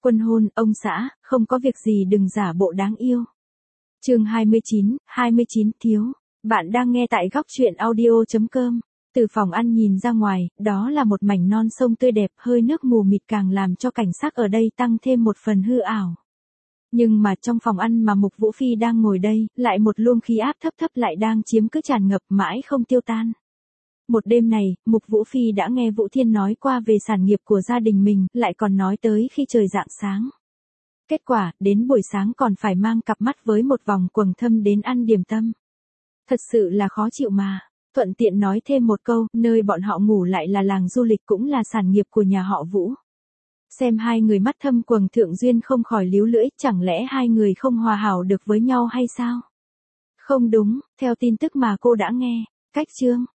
Quân hôn, ông xã, không có việc gì đừng giả bộ đáng yêu. Chương 29 thiếu. Bạn đang nghe tại góc truyện audio.com. Từ phòng ăn nhìn ra ngoài, đó là một mảnh non sông tươi đẹp, hơi nước mù mịt càng làm cho cảnh sắc ở đây tăng thêm một phần hư ảo. Nhưng mà trong phòng ăn mà Mục Vũ Phi đang ngồi đây, lại một luồng khí áp thấp lại đang chiếm cứ tràn ngập mãi không tiêu tan. Một đêm này, Mục Vũ Phi đã nghe Vũ Thiên nói qua về sản nghiệp của gia đình mình, lại còn nói tới khi trời rạng sáng. Kết quả, đến buổi sáng còn phải mang cặp mắt với một vòng quầng thâm đến ăn điểm tâm. Thật sự là khó chịu mà. Thuận tiện nói thêm một câu, nơi bọn họ ngủ lại là làng du lịch cũng là sản nghiệp của nhà họ Vũ. Xem hai người mắt thâm quầng thượng duyên không khỏi líu lưỡi, chẳng lẽ hai người không hòa hảo được với nhau hay sao? Không đúng, theo tin tức mà cô đã nghe, cách chương